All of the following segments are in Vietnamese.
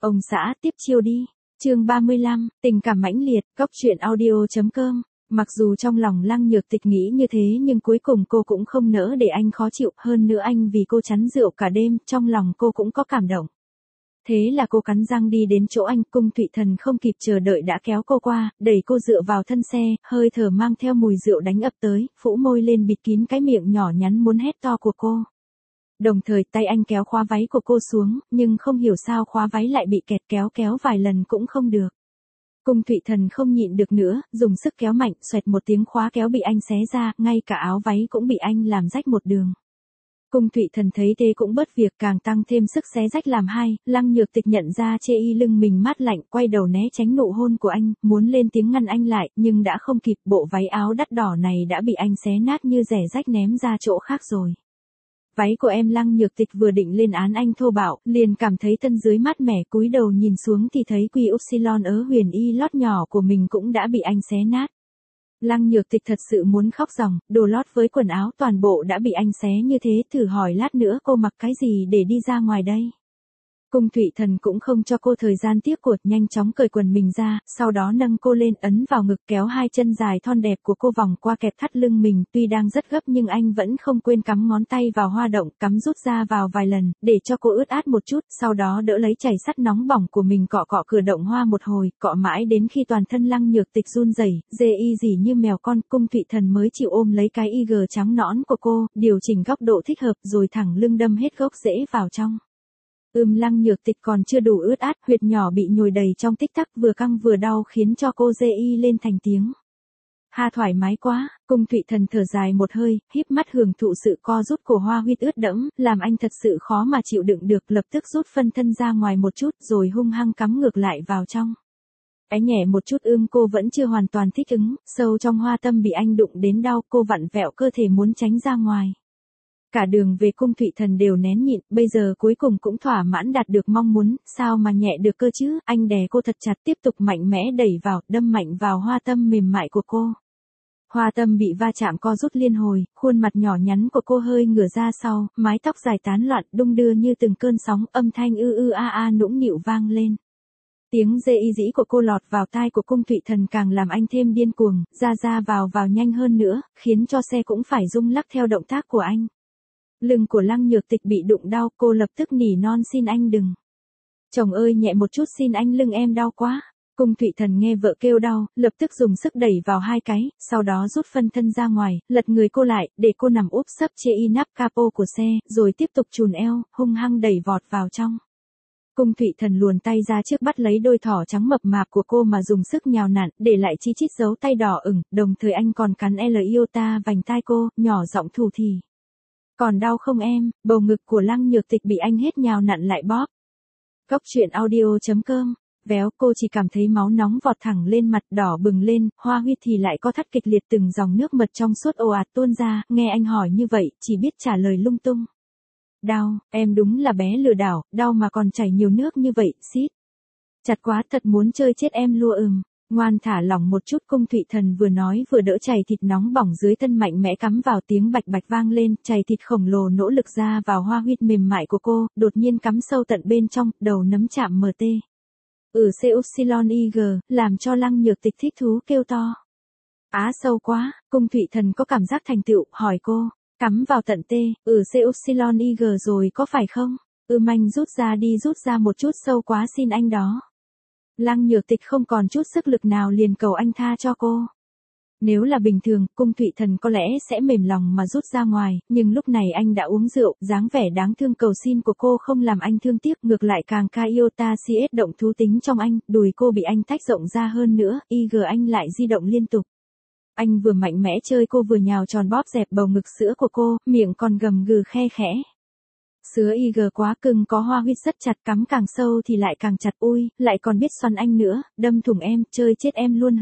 Ông xã tiếp chiêu đi. Chương 35, tình cảm mãnh liệt, góc truyện audio.com. Mặc dù trong lòng Lăng Nhược Tịch nghĩ như thế nhưng cuối cùng cô cũng không nỡ để anh khó chịu, hơn nữa anh vì cô chắn rượu cả đêm, trong lòng cô cũng có cảm động. Thế là cô cắn răng đi đến chỗ anh, Cung Thụy Thần không kịp chờ đợi đã kéo cô qua, đẩy cô dựa vào thân xe, hơi thở mang theo mùi rượu đánh ập tới, phủ môi lên bịt kín cái miệng nhỏ nhắn muốn hét to của cô. Đồng thời tay anh kéo khóa váy của cô xuống, nhưng không hiểu sao khóa váy lại bị kẹt, kéo vài lần cũng không được. Cung Thụy Thần không nhịn được nữa, dùng sức kéo mạnh, xoẹt một tiếng khóa kéo bị anh xé ra, ngay cả áo váy cũng bị anh làm rách một đường. Cung Thụy Thần thấy thế cũng bớt việc, càng tăng thêm sức xé rách làm hai. Lăng Nhược Tịch nhận ra chê y lưng mình mát lạnh, quay đầu né tránh nụ hôn của anh, muốn lên tiếng ngăn anh lại, nhưng đã không kịp, bộ váy áo đắt đỏ này đã bị anh xé nát như rẻ rách ném ra chỗ khác rồi. Váy của em. Lăng Nhược Tịch vừa định lên án anh thô bạo, liền cảm thấy thân dưới mát mẻ, cúi đầu nhìn xuống thì thấy quy upsilon ớ huyền y lót nhỏ của mình cũng đã bị anh xé nát. Lăng Nhược Tịch thật sự muốn khóc ròng, đồ lót với quần áo toàn bộ đã bị anh xé như thế, thử hỏi lát nữa cô mặc cái gì để đi ra ngoài đây. Cung Thụy Thần cũng không cho cô thời gian tiếc cuộc, nhanh chóng cởi quần mình ra, sau đó nâng cô lên ấn vào ngực, kéo hai chân dài thon đẹp của cô vòng qua kẹp thắt lưng mình, tuy đang rất gấp nhưng anh vẫn không quên cắm ngón tay vào hoa động, cắm rút ra vào vài lần, để cho cô ướt át một chút, sau đó đỡ lấy chảy sắt nóng bỏng của mình cọ cửa động hoa một hồi, cọ mãi đến khi toàn thân Lăng Nhược Tịch run rẩy, dê y gì như mèo con, Cung Thụy Thần mới chịu ôm lấy cái y trắng nõn của cô, điều chỉnh góc độ thích hợp rồi thẳng lưng đâm hết gốc rễ vào trong. Lăng Nhược Tịch còn chưa đủ ướt át, huyệt nhỏ bị nhồi đầy trong tích tắc, vừa căng vừa đau khiến cho cô dê y lên thành tiếng. Ha, thoải mái quá. Cung Thụy Thần thở dài một hơi, híp mắt hưởng thụ sự co rút của hoa huyết ướt đẫm, làm anh thật sự khó mà chịu đựng được, lập tức rút phân thân ra ngoài một chút rồi hung hăng cắm ngược lại vào trong. Cái nhẹ một chút. Cô vẫn chưa hoàn toàn thích ứng, sâu trong hoa tâm bị anh đụng đến đau, cô vặn vẹo cơ thể muốn tránh ra ngoài. Cả đường về Cung Thụy Thần đều nén nhịn, bây giờ cuối cùng cũng thỏa mãn đạt được mong muốn, sao mà nhẹ được cơ chứ, anh đè cô thật chặt, tiếp tục mạnh mẽ đẩy vào, đâm mạnh vào hoa tâm mềm mại của cô. Hoa tâm bị va chạm co rút liên hồi, khuôn mặt nhỏ nhắn của cô hơi ngửa ra sau, mái tóc dài tán loạn, đung đưa như từng cơn sóng, âm thanh a nũng nịu vang lên. Tiếng dê y dĩ của cô lọt vào tai của Cung Thụy Thần càng làm anh thêm điên cuồng, ra vào nhanh hơn nữa, khiến cho xe cũng phải rung lắc theo động tác của anh. Lưng của Lăng Nhược Tịch bị đụng đau, cô lập tức nỉ non xin anh đừng. Chồng ơi, nhẹ một chút, xin anh, lưng em đau quá. Cung Thụy Thần nghe vợ kêu đau, lập tức dùng sức đẩy vào hai cái, sau đó rút phân thân ra ngoài, lật người cô lại, để cô nằm úp sấp trên y nắp capo của xe, rồi tiếp tục chùn eo, hung hăng đẩy vọt vào trong. Cung Thụy Thần luồn tay ra trước bắt lấy đôi thỏ trắng mập mạp của cô mà dùng sức nhào nặn, để lại chi chít dấu tay đỏ ửng, đồng thời anh còn cắn L iota vành tai cô, nhỏ giọng thủ thỉ. Còn đau không em? Bầu ngực của Lăng Nhược Tịch bị anh hết nhào nặn lại bóp. Góc truyện audio.com. Véo, cô chỉ cảm thấy máu nóng vọt thẳng lên mặt, đỏ bừng lên, hoa huyết thì lại co thắt kịch liệt, từng dòng nước mật trong suốt ồ ạt tuôn ra, nghe anh hỏi như vậy, chỉ biết trả lời lung tung. Đau, em đúng là bé lừa đảo, đau mà còn chảy nhiều nước như vậy, xít. Chặt quá, thật muốn chơi chết em lua. Ngoan, thả lỏng một chút. Cung Thụy Thần vừa nói vừa đỡ chày thịt nóng bỏng dưới thân mạnh mẽ cắm vào, tiếng bạch bạch vang lên, chày thịt khổng lồ nỗ lực ra vào hoa huyết mềm mại của cô, đột nhiên cắm sâu tận bên trong, đầu nấm chạm MT. Upsilon IG, làm cho Lăng Nhược Tịch thích thú kêu to. Á, sâu quá. Cung Thụy Thần có cảm giác thành tựu, hỏi cô, cắm vào tận T, Upsilon IG rồi có phải không? Anh rút ra một chút, sâu quá, xin anh đó. Lăng Nhược Tịch không còn chút sức lực nào liền cầu anh tha cho cô. Nếu là bình thường, Cung Thụy Thần có lẽ sẽ mềm lòng mà rút ra ngoài, nhưng lúc này anh đã uống rượu, dáng vẻ đáng thương cầu xin của cô không làm anh thương tiếc, ngược lại càng ca iota CS động thú tính trong anh, đùi cô bị anh tách rộng ra hơn nữa, IG anh lại di động liên tục. Anh vừa mạnh mẽ chơi cô vừa nhào tròn bóp dẹp bầu ngực sữa của cô, miệng còn gầm gừ khe khẽ. Sữa IG quá cưng, có hoa huyết rất chặt, cắm càng sâu thì lại càng chặt, ui, lại còn biết xoắn anh nữa, đâm thủng em, chơi chết em luôn.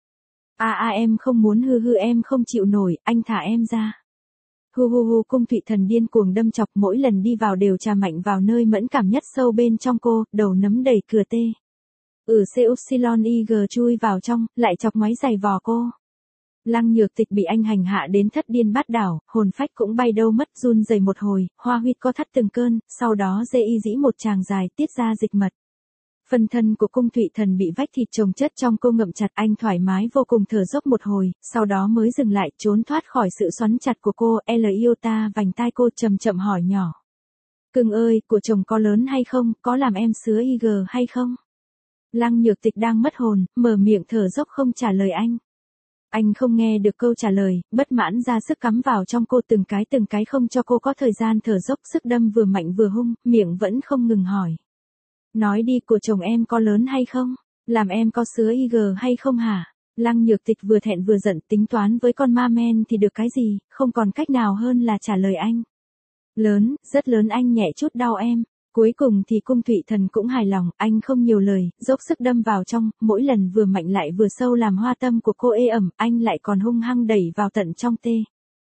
Em không muốn, em không chịu nổi, anh thả em ra. Cung Thụy Thần điên cuồng đâm chọc, mỗi lần đi vào đều chà mạnh vào nơi mẫn cảm nhất sâu bên trong cô, đầu nấm đẩy cửa tê. Upsilon IG chui vào trong, lại chọc ngoáy giày vò cô. Lăng Nhược Tịch bị anh hành hạ đến thất điên bát đảo, hồn phách cũng bay đâu mất, run rẩy một hồi, hoa huyết co thắt từng cơn, sau đó dê y dĩ một tràng dài, tiết ra dịch mật. Phân thân của cung Thụy Thần bị vách thịt chồng chất trong cô ngậm chặt, anh thoải mái vô cùng thở dốc một hồi, sau đó mới dừng lại, trốn thoát khỏi sự xoắn chặt của cô. Iota vành tai cô chậm chậm hỏi nhỏ. Cưng ơi, của chồng có lớn hay không, có làm em sứa IG hay không? Lăng Nhược Tịch đang mất hồn, mở miệng thở dốc không trả lời anh. Anh không nghe được câu trả lời, bất mãn ra sức cắm vào trong cô từng cái không cho cô có thời gian thở dốc, sức đâm vừa mạnh vừa hung, miệng vẫn không ngừng hỏi. Nói đi, của chồng em có lớn hay không? Làm em có sứa IG hay không hả? Lăng Nhược Tịch vừa thẹn vừa giận, tính toán với con ma men thì được cái gì, không còn cách nào hơn là trả lời anh. Lớn, rất lớn, anh nhẹ chút đau em. Cuối cùng thì cung Thụy Thần cũng hài lòng, anh không nhiều lời, dốc sức đâm vào trong, mỗi lần vừa mạnh lại vừa sâu làm hoa tâm của cô ê ẩm, anh lại còn hung hăng đẩy vào tận trong tê.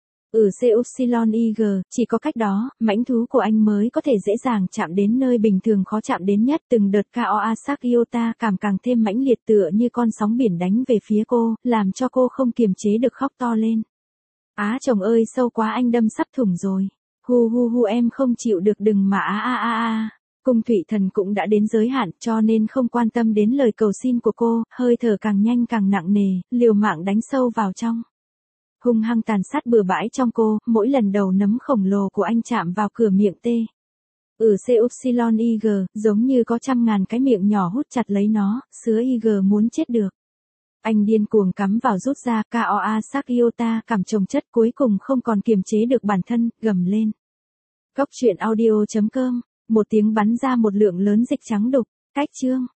CY chỉ có cách đó, mãnh thú của anh mới có thể dễ dàng chạm đến nơi bình thường khó chạm đến nhất. Từng đợt KOA sắc Iota cảm càng thêm mãnh liệt tựa như con sóng biển đánh về phía cô, làm cho cô không kiềm chế được khóc to lên. Á chồng ơi, sâu quá, anh đâm sắp thủng rồi. Hu em không chịu được, đừng mà Cung Thụy Thần cũng đã đến giới hạn cho nên không quan tâm đến lời cầu xin của cô, hơi thở càng nhanh càng nặng nề, liều mạng đánh sâu vào trong. Hung hăng tàn sát bừa bãi trong cô, mỗi lần đầu nấm khổng lồ của anh chạm vào cửa miệng tê. CY giống như có trăm ngàn cái miệng nhỏ hút chặt lấy nó, sứa IG muốn chết được. Anh điên cuồng cắm vào rút ra, KOA sắc Iota cảm chồng chất, cuối cùng không còn kiềm chế được bản thân, gầm lên. Cóc truyện audio.com, một tiếng bắn ra một lượng lớn dịch trắng đục, cách chương.